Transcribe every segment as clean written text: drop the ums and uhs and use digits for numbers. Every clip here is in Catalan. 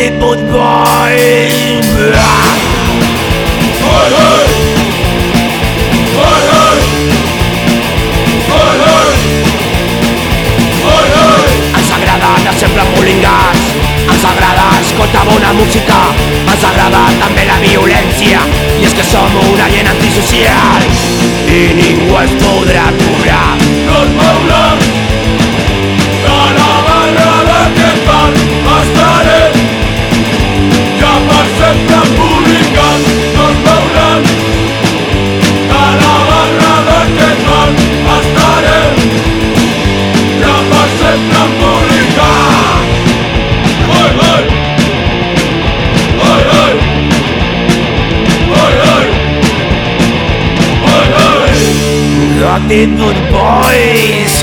tipus boys. Ens agrada anar sempre emmolingats, ens agrada escoltar bona música, ens agrada també la violència, i és que som una gent antisocial i ningú ens podrà aturar. No es mouran de la barra d'aquest bar, estarem ja per sempre embolicats. No es mouran de la barra d'aquest bar, estarem ja per sempre embolicats. Oi, oi, oi, oi, oi, oi, oi, oi. The tipus boys.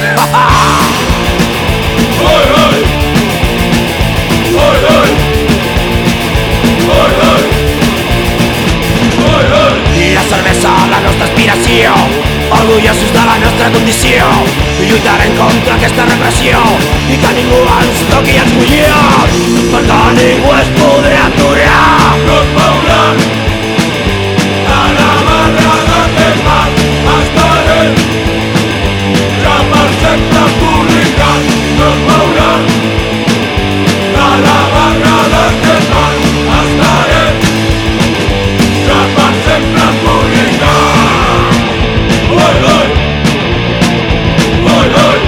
Oi, oi, oi, oi, oi, oi, oi, oi. La cervesa, la nostra aspiració, orgullosos de la nostra condició, lluitarem contra aquesta repressió i que ningú ens toqui els collons, perquè ningú es podrà aturar. No es mouran de la barra d'aquest bar, estarem ja per sempre embolicats. No es mouran de la barra d'aquest bar, estarem ja per sempre embolicats. Oi, oi, oi, oi,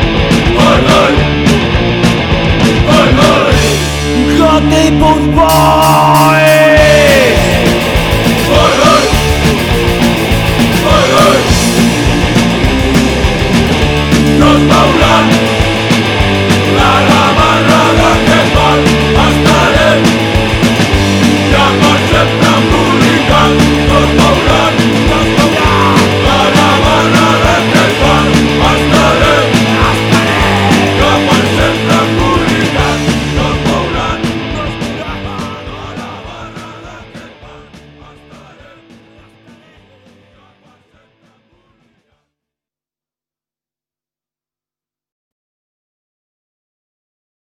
oi, oi, oi, oi. The tipus boys.